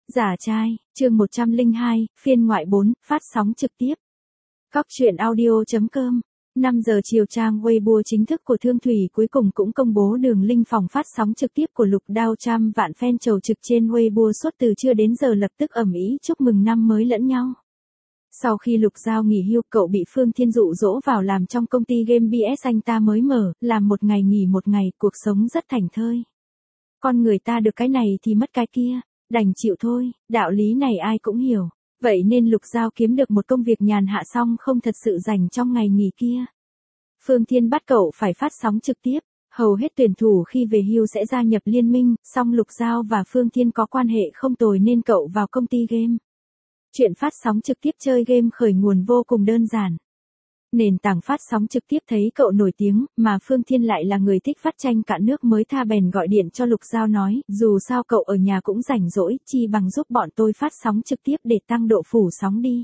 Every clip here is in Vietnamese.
Giả trai, chương 102, phiên ngoại 4, phát sóng trực tiếp. Cóc truyện audio.com. 5 giờ chiều trang Weibo chính thức của Thương Thủy cuối cùng cũng công bố đường link phòng phát sóng trực tiếp của Lục Đao, trăm vạn fan chầu trực trên Weibo suốt từ trưa đến giờ lập tức ầm ĩ chúc mừng năm mới lẫn nhau. Sau khi Lục Giao nghỉ hưu, cậu bị Phương Thiên dụ dỗ vào làm trong công ty game BS anh ta mới mở, làm một ngày nghỉ một ngày, cuộc sống rất thảnh thơi. Con người ta được cái này thì mất cái kia, đành chịu thôi, đạo lý này ai cũng hiểu. Vậy nên Lục Giao kiếm được một công việc nhàn hạ xong không thật sự rảnh trong ngày nghỉ kia. Phương Thiên bắt cậu phải phát sóng trực tiếp, hầu hết tuyển thủ khi về hưu sẽ gia nhập liên minh, song Lục Giao và Phương Thiên có quan hệ không tồi nên cậu vào công ty game. Chuyện phát sóng trực tiếp chơi game khởi nguồn vô cùng đơn giản. Nền tảng phát sóng trực tiếp thấy cậu nổi tiếng, mà Phương Thiên lại là người thích phát tranh cạn nước mới tha bèn gọi điện cho Lục Giao nói, dù sao cậu ở nhà cũng rảnh rỗi, chi bằng giúp bọn tôi phát sóng trực tiếp để tăng độ phủ sóng đi.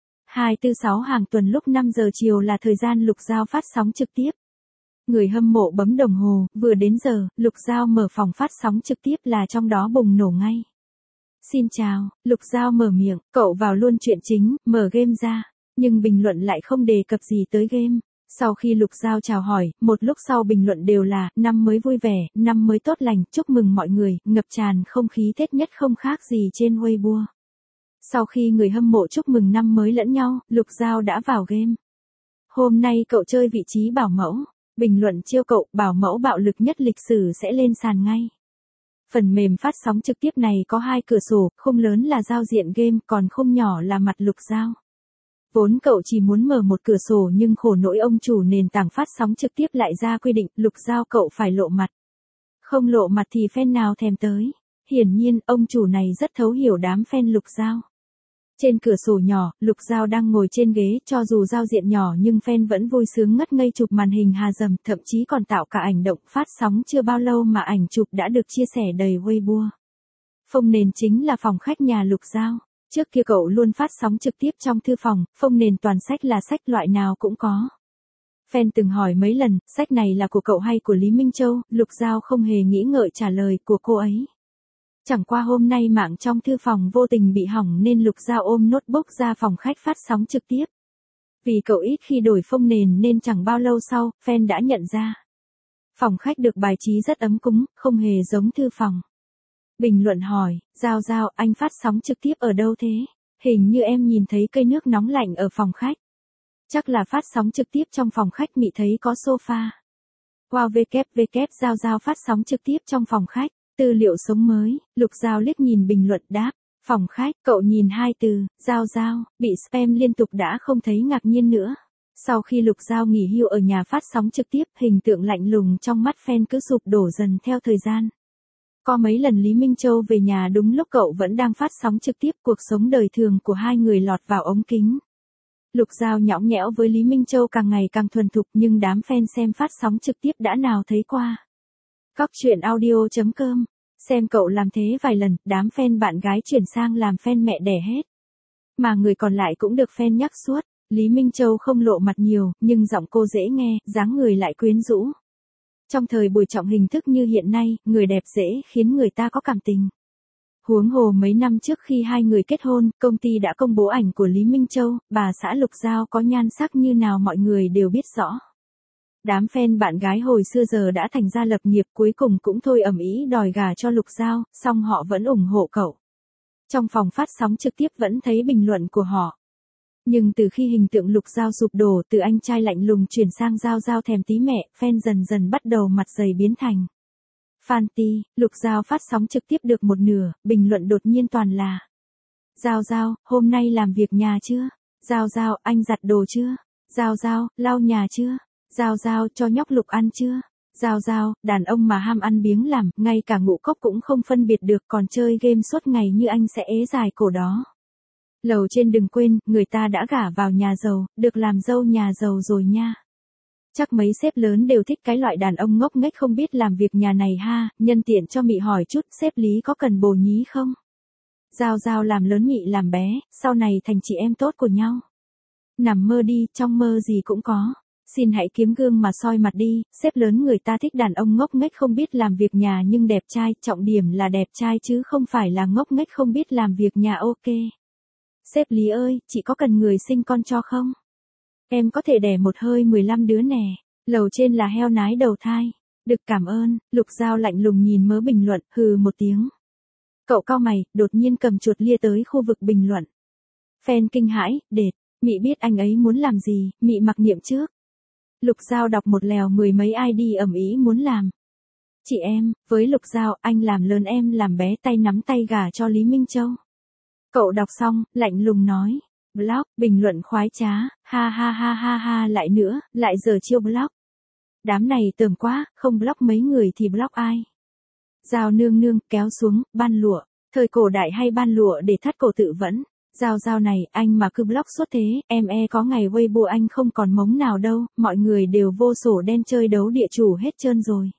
246 hàng tuần lúc 5 giờ chiều là thời gian Lục Giao phát sóng trực tiếp. Người hâm mộ bấm đồng hồ, vừa đến giờ, Lục Giao mở phòng phát sóng trực tiếp là trong đó bùng nổ ngay. Xin chào, Lục Giao mở miệng, cậu vào luôn chuyện chính, mở game ra. Nhưng bình luận lại không đề cập gì tới game. Sau khi Lục Giao chào hỏi, một lúc sau bình luận đều là, năm mới vui vẻ, năm mới tốt lành, chúc mừng mọi người, ngập tràn không khí Tết nhất không khác gì trên Weibo. Sau khi người hâm mộ chúc mừng năm mới lẫn nhau, Lục Giao đã vào game. Hôm nay cậu chơi vị trí bảo mẫu, bình luận chiêu cậu, bảo mẫu bạo lực nhất lịch sử sẽ lên sàn ngay. Phần mềm phát sóng trực tiếp này có 2 cửa sổ, khung lớn là giao diện game, còn khung nhỏ là mặt Lục Giao. Vốn cậu chỉ muốn mở một cửa sổ nhưng khổ nỗi ông chủ nền tảng phát sóng trực tiếp lại ra quy định Lục Giao cậu phải lộ mặt. Không lộ mặt thì fan nào thèm tới. Hiển nhiên ông chủ này rất thấu hiểu đám fan Lục Giao. Trên cửa sổ nhỏ, Lục Giao đang ngồi trên ghế, cho dù giao diện nhỏ nhưng fan vẫn vui sướng ngất ngây chụp màn hình hà dầm, thậm chí còn tạo cả ảnh động phát sóng chưa bao lâu mà ảnh chụp đã được chia sẻ đầy Weibo. Phông nền chính là phòng khách nhà Lục Giao. Trước kia cậu luôn phát sóng trực tiếp trong thư phòng, phông nền toàn sách là sách loại nào cũng có. Fan từng hỏi mấy lần, sách này là của cậu hay của Lý Minh Châu, Lục Giao không hề nghĩ ngợi trả lời của cô ấy. Chẳng qua hôm nay mạng trong thư phòng vô tình bị hỏng nên Lục Giao ôm notebook ra phòng khách phát sóng trực tiếp. Vì cậu ít khi đổi phông nền nên chẳng bao lâu sau, fan đã nhận ra. Phòng khách được bài trí rất ấm cúng, không hề giống thư phòng. Bình luận hỏi, Giao Giao, anh phát sóng trực tiếp ở đâu thế? Hình như em nhìn thấy cây nước nóng lạnh ở phòng khách. Chắc là phát sóng trực tiếp trong phòng khách, Mị thấy có sofa. Wow WW Giao Giao phát sóng trực tiếp trong phòng khách, tư liệu sống mới, Lục Giao liếc nhìn bình luận đáp, phòng khách, cậu nhìn 2 từ, Giao Giao, bị spam liên tục đã không thấy ngạc nhiên nữa. Sau khi Lục Giao nghỉ hưu ở nhà phát sóng trực tiếp, hình tượng lạnh lùng trong mắt fan cứ sụp đổ dần theo thời gian. Có mấy lần Lý Minh Châu về nhà đúng lúc cậu vẫn đang phát sóng trực tiếp, cuộc sống đời thường của hai người lọt vào ống kính. Lục Giao nhõng nhẽo với Lý Minh Châu càng ngày càng thuần thục nhưng đám fan xem phát sóng trực tiếp đã nào thấy qua. Cóc truyện audio.com, xem cậu làm thế vài lần, đám fan bạn gái chuyển sang làm fan mẹ đẻ hết. Mà người còn lại cũng được fan nhắc suốt, Lý Minh Châu không lộ mặt nhiều, nhưng giọng cô dễ nghe, dáng người lại quyến rũ. Trong thời buổi trọng hình thức như hiện nay, người đẹp dễ khiến người ta có cảm tình. Huống hồ mấy năm trước khi hai người kết hôn, công ty đã công bố ảnh của Lý Minh Châu, bà xã Lục Giao có nhan sắc như nào mọi người đều biết rõ. Đám fan bạn gái hồi xưa giờ đã thành ra lập nghiệp, cuối cùng cũng thôi ầm ĩ đòi gả cho Lục Giao, song họ vẫn ủng hộ cậu. Trong phòng phát sóng trực tiếp vẫn thấy bình luận của họ. Nhưng từ khi hình tượng Lục Giao sụp đổ, từ anh trai lạnh lùng chuyển sang Giao Giao thèm tí mẹ, fan dần dần bắt đầu mặt dày biến thành fan ti. Lục Giao phát sóng trực tiếp được một nửa, bình luận đột nhiên toàn là Giao Giao, hôm nay làm việc nhà chưa? Giao Giao, anh giặt đồ chưa? Giao Giao, lau nhà chưa? Giao Giao, cho nhóc Lục ăn chưa? Giao Giao, đàn ông mà ham ăn biếng làm, ngay cả ngũ cốc cũng không phân biệt được, còn chơi game suốt ngày như anh sẽ ế dài cổ đó. Lầu trên đừng quên, người ta đã gả vào nhà giàu, được làm dâu nhà giàu rồi nha. Chắc mấy sếp lớn đều thích cái loại đàn ông ngốc nghếch không biết làm việc nhà này ha, nhân tiện cho Mị hỏi chút, sếp Lý có cần bồ nhí không? Giao Giao làm lớn Mị làm bé, sau này thành chị em tốt của nhau. Nằm mơ đi, trong mơ gì cũng có. Xin hãy kiếm gương mà soi mặt đi, sếp lớn người ta thích đàn ông ngốc nghếch không biết làm việc nhà nhưng đẹp trai, trọng điểm là đẹp trai chứ không phải là ngốc nghếch không biết làm việc nhà ok. Sếp Lý ơi, chị có cần người sinh con cho không? Em có thể đẻ một hơi 15 đứa nè, lầu trên là heo nái đầu thai. Được cảm ơn, Lục Giao lạnh lùng nhìn mớ bình luận, hừ một tiếng. Cậu cau mày, đột nhiên cầm chuột lia tới khu vực bình luận. Fan kinh hãi, đệt, Mị biết anh ấy muốn làm gì, Mị mặc niệm trước. Lục Giao đọc một lèo 10 mấy ID ầm ĩ muốn làm. Chị em, với Lục Giao, anh làm lớn em làm bé tay nắm tay gả cho Lý Minh Châu. Cậu đọc xong, lạnh lùng nói. Blog, bình luận khoái trá, ha ha ha ha ha lại nữa, lại giờ chiêu blog. Đám này tởm quá, không blog mấy người thì blog ai. Giao nương nương, kéo xuống, ban lụa, thời cổ đại hay ban lụa để thắt cổ tự vẫn. Giao này, anh mà cứ blog suốt thế, em có ngày Weibo anh không còn mống nào đâu, mọi người đều vô sổ đen chơi đấu địa chủ hết trơn rồi.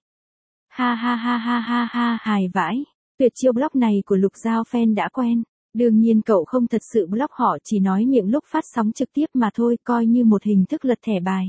Ha ha ha ha ha ha, hài vãi. Tuyệt chiêu blog này của Lục Giao fan đã quen. Đương nhiên cậu không thật sự blog họ chỉ nói miệng lúc phát sóng trực tiếp mà thôi, coi như một hình thức lật thẻ bài.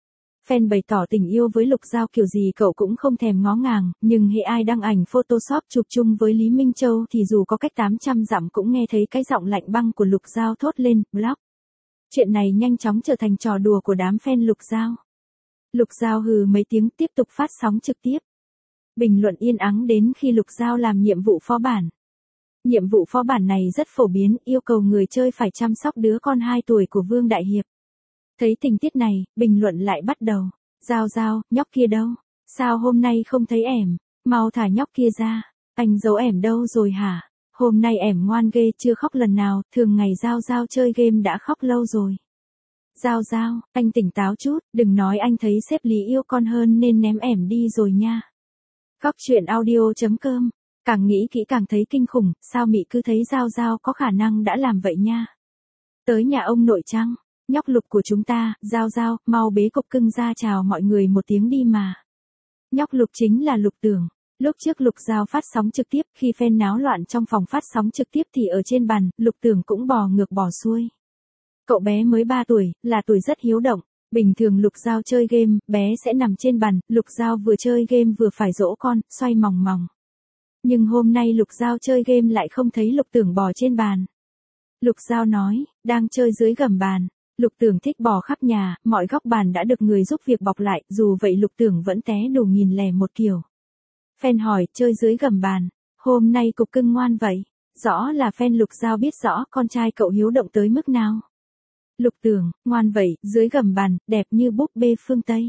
Fan bày tỏ tình yêu với Lục Giao kiểu gì cậu cũng không thèm ngó ngàng, nhưng hệ ai đăng ảnh Photoshop chụp chung với Lý Minh Châu thì dù có cách 800 dặm cũng nghe thấy cái giọng lạnh băng của Lục Giao thốt lên, blog. Chuyện này nhanh chóng trở thành trò đùa của đám fan Lục Giao. Lục Giao hừ mấy tiếng tiếp tục phát sóng trực tiếp. Bình luận yên ắng đến khi Lục Giao làm nhiệm vụ phó bản. Nhiệm vụ phó bản này rất phổ biến, yêu cầu người chơi phải chăm sóc đứa con 2 tuổi của Vương Đại Hiệp. Thấy tình tiết này, bình luận lại bắt đầu. Giao, nhóc kia đâu? Sao hôm nay không thấy ẻm? Mau thả nhóc kia ra. Anh giấu ẻm đâu rồi hả? Hôm nay ẻm ngoan ghê chưa khóc lần nào, thường ngày Giao chơi game đã khóc lâu rồi. Giao, anh tỉnh táo chút, đừng nói anh thấy sếp Lý yêu con hơn nên ném ẻm đi rồi nha. Góc truyện audio.com. Càng nghĩ kỹ càng thấy kinh khủng, sao Mị cứ thấy Giao có khả năng đã làm vậy nha. Tới nhà ông nội chăng? Nhóc Lục của chúng ta, Giao, mau bế cục cưng ra chào mọi người một tiếng đi mà. Nhóc Lục chính là Lục Tưởng. Lúc trước Lục Giao phát sóng trực tiếp, khi fan náo loạn trong phòng phát sóng trực tiếp thì ở trên bàn, Lục Tưởng cũng bò ngược bò xuôi. Cậu bé mới 3 tuổi, là tuổi rất hiếu động. Bình thường Lục Giao chơi game, bé sẽ nằm trên bàn, Lục Giao vừa chơi game vừa phải dỗ con, xoay mòng mòng. Nhưng hôm nay Lục Giao chơi game lại không thấy Lục Tưởng bò trên bàn. Lục Giao nói, đang chơi dưới gầm bàn. Lục Tưởng thích bò khắp nhà, mọi góc bàn đã được người giúp việc bọc lại, dù vậy Lục Tưởng vẫn té đủ 1001 kiểu. Fan hỏi, chơi dưới gầm bàn, hôm nay cục cưng ngoan vậy. Rõ là fan Lục Giao biết rõ con trai cậu hiếu động tới mức nào. Lục Tưởng, ngoan vậy, dưới gầm bàn, đẹp như búp bê phương Tây.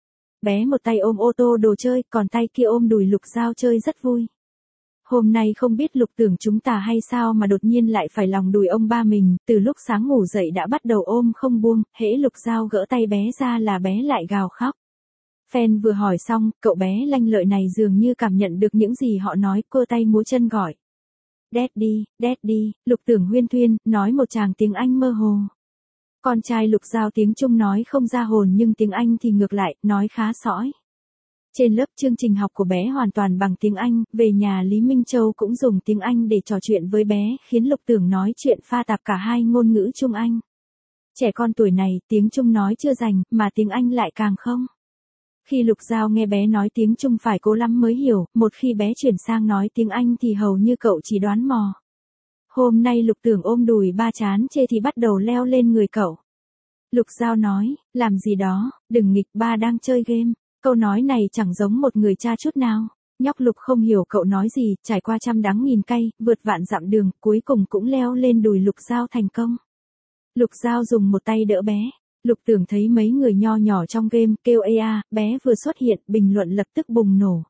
Bé một tay ôm ô tô đồ chơi, còn tay kia ôm đùi Lục Giao chơi rất vui. Hôm nay không biết Lục Tưởng chúng ta hay sao mà đột nhiên lại phải lòng đùi ông ba mình, từ lúc sáng ngủ dậy đã bắt đầu ôm không buông, hễ Lục Giao gỡ tay bé ra là bé lại gào khóc. Fan vừa hỏi xong, cậu bé lanh lợi này dường như cảm nhận được những gì họ nói, cơ tay múa chân gọi. Daddy, Lục Tưởng huyên thuyên, nói một tràng tiếng Anh mơ hồ. Con trai Lục Giao tiếng Trung nói không ra hồn nhưng tiếng Anh thì ngược lại, nói khá sõi. Trên lớp chương trình học của bé hoàn toàn bằng tiếng Anh, về nhà Lý Minh Châu cũng dùng tiếng Anh để trò chuyện với bé, khiến Lục Tưởng nói chuyện pha tạp cả hai ngôn ngữ Trung Anh. Trẻ con tuổi này, tiếng Trung nói chưa rành, mà tiếng Anh lại càng không. Khi Lục Giao nghe bé nói tiếng Trung phải cố lắm mới hiểu, một khi bé chuyển sang nói tiếng Anh thì hầu như cậu chỉ đoán mò. Hôm nay Lục Tưởng ôm đùi ba chán chê thì bắt đầu leo lên người cậu. Lục Giao nói, làm gì đó, đừng nghịch, ba đang chơi game. Câu nói này chẳng giống một người cha chút nào. Nhóc Lục không hiểu cậu nói gì, trải qua trăm đắng nghìn cay, vượt vạn dặm đường, cuối cùng cũng leo lên đùi Lục Giao thành công. Lục Giao dùng một tay đỡ bé. Lục Tưởng thấy mấy người nho nhỏ trong game, kêu ea, bé vừa xuất hiện, bình luận lập tức bùng nổ.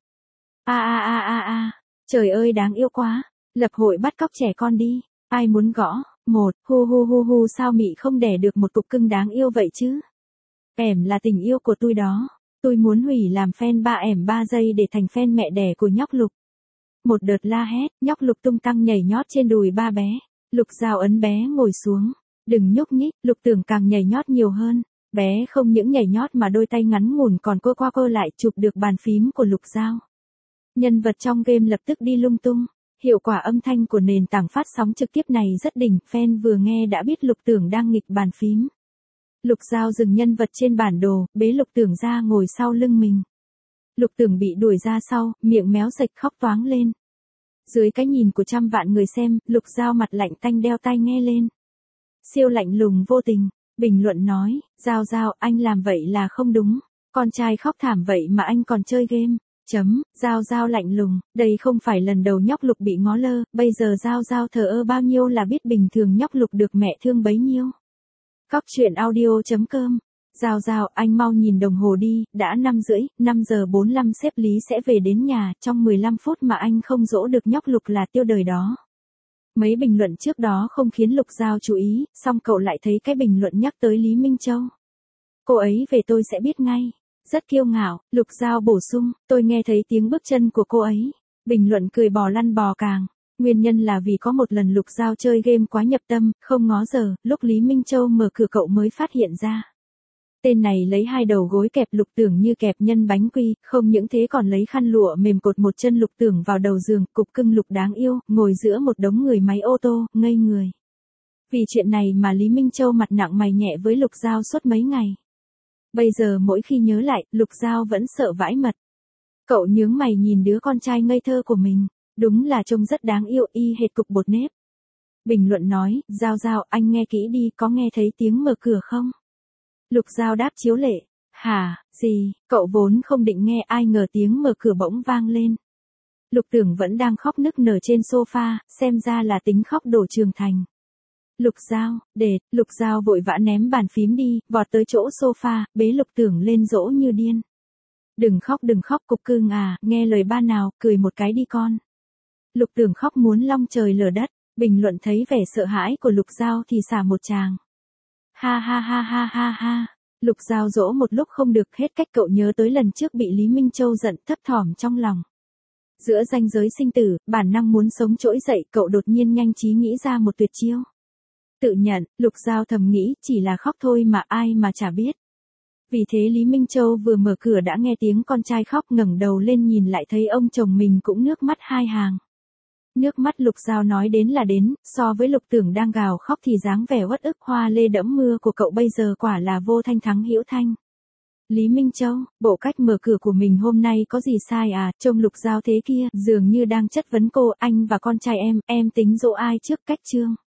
Trời ơi đáng yêu quá. Lập hội bắt cóc trẻ con đi. Ai muốn gõ? Một, hu sao Mị không đẻ được một cục cưng đáng yêu vậy chứ? Ẻm là tình yêu của tôi đó. Tôi muốn hủy làm fan ba ẻm 3 giây để thành fan mẹ đẻ của nhóc Lục. Một đợt la hét, nhóc Lục tung tăng nhảy nhót trên đùi ba bé. Lục Giao ấn bé ngồi xuống. Đừng nhúc nhích, Lục Tưởng càng nhảy nhót nhiều hơn. Bé không những nhảy nhót mà đôi tay ngắn ngủn còn cơ qua cơ lại chụp được bàn phím của Lục Giao. Nhân vật trong game lập tức đi lung tung. Hiệu quả âm thanh của nền tảng phát sóng trực tiếp này rất đỉnh, fan vừa nghe đã biết Lục Tưởng đang nghịch bàn phím. Lục Giao dừng nhân vật trên bản đồ, bế Lục Tưởng ra ngồi sau lưng mình. Lục Tưởng bị đuổi ra sau, miệng méo sạch khóc toáng lên. Dưới cái nhìn của trăm vạn người xem, Lục Giao mặt lạnh tanh đeo tai nghe lên. Siêu lạnh lùng vô tình, bình luận nói, Giao Giao, anh làm vậy là không đúng. Con trai khóc thảm vậy mà anh còn chơi game. Giao Giao lạnh lùng, đây không phải lần đầu nhóc Lục bị ngó lơ, bây giờ Giao Giao thờ ơ bao nhiêu là biết bình thường nhóc Lục được mẹ thương bấy nhiêu. Cóc truyện audio.com. Giao Giao, anh mau nhìn đồng hồ đi, đã 5:30, 5:45 sếp Lý sẽ về đến nhà, trong 15 phút mà anh không dỗ được nhóc Lục là tiêu đời đó. Mấy bình luận trước đó không khiến Lục Giao chú ý, xong cậu lại thấy cái bình luận nhắc tới Lý Minh Châu. Cô ấy về tôi sẽ biết ngay. Rất kiêu ngạo, Lục Giao bổ sung, tôi nghe thấy tiếng bước chân của cô ấy. Bình luận cười bò lăn bò càng. Nguyên nhân là vì có một lần Lục Giao chơi game quá nhập tâm, không ngó giờ, lúc Lý Minh Châu mở cửa cậu mới phát hiện ra. Tên này lấy 2 đầu gối kẹp Lục Tưởng như kẹp nhân bánh quy, không những thế còn lấy khăn lụa mềm cột một chân Lục Tưởng vào đầu giường, cục cưng Lục đáng yêu, ngồi giữa một đống người máy ô tô, ngây người. Vì chuyện này mà Lý Minh Châu mặt nặng mày nhẹ với Lục Giao suốt mấy ngày. Bây giờ mỗi khi nhớ lại, Lục Giao vẫn sợ vãi mật. Cậu nhướng mày nhìn đứa con trai ngây thơ của mình, đúng là trông rất đáng yêu, y hệt cục bột nếp. Bình luận nói, Giao Giao, anh nghe kỹ đi, có nghe thấy tiếng mở cửa không? Lục Giao đáp chiếu lệ, hả, gì, cậu vốn không định nghe, ai ngờ tiếng mở cửa bỗng vang lên. Lục Tưởng vẫn đang khóc nức nở trên sofa, xem ra là tính khóc đổ trưởng thành. Lục Giao, Lục Giao vội vã ném bàn phím đi, vọt tới chỗ sofa, bế Lục Tưởng lên dỗ như điên. Đừng khóc cục cưng à, nghe lời ba nào, cười một cái đi con. Lục Tưởng khóc muốn long trời lở đất, bình luận thấy vẻ sợ hãi của Lục Giao thì xả một tràng. Ha ha ha ha ha ha. Lục Giao dỗ một lúc không được, hết cách cậu nhớ tới lần trước bị Lý Minh Châu giận, thấp thỏm trong lòng. Giữa ranh giới sinh tử, bản năng muốn sống trỗi dậy, cậu đột nhiên nhanh trí nghĩ ra một tuyệt chiêu. Tự nhận, Lục Giao thầm nghĩ, chỉ là khóc thôi mà ai mà chả biết. Vì thế Lý Minh Châu vừa mở cửa đã nghe tiếng con trai khóc, ngẩng đầu lên nhìn lại thấy ông chồng mình cũng nước mắt 2 hàng. Nước mắt Lục Giao nói đến là đến, so với Lục Tưởng đang gào khóc thì dáng vẻ uất ức hoa lê đẫm mưa của cậu bây giờ quả là vô thanh thắng hữu thanh. Lý Minh Châu, bộ cách mở cửa của mình hôm nay có gì sai à, trông Lục Giao thế kia, dường như đang chất vấn cô, anh và con trai em tính dỗ ai trước cách chương.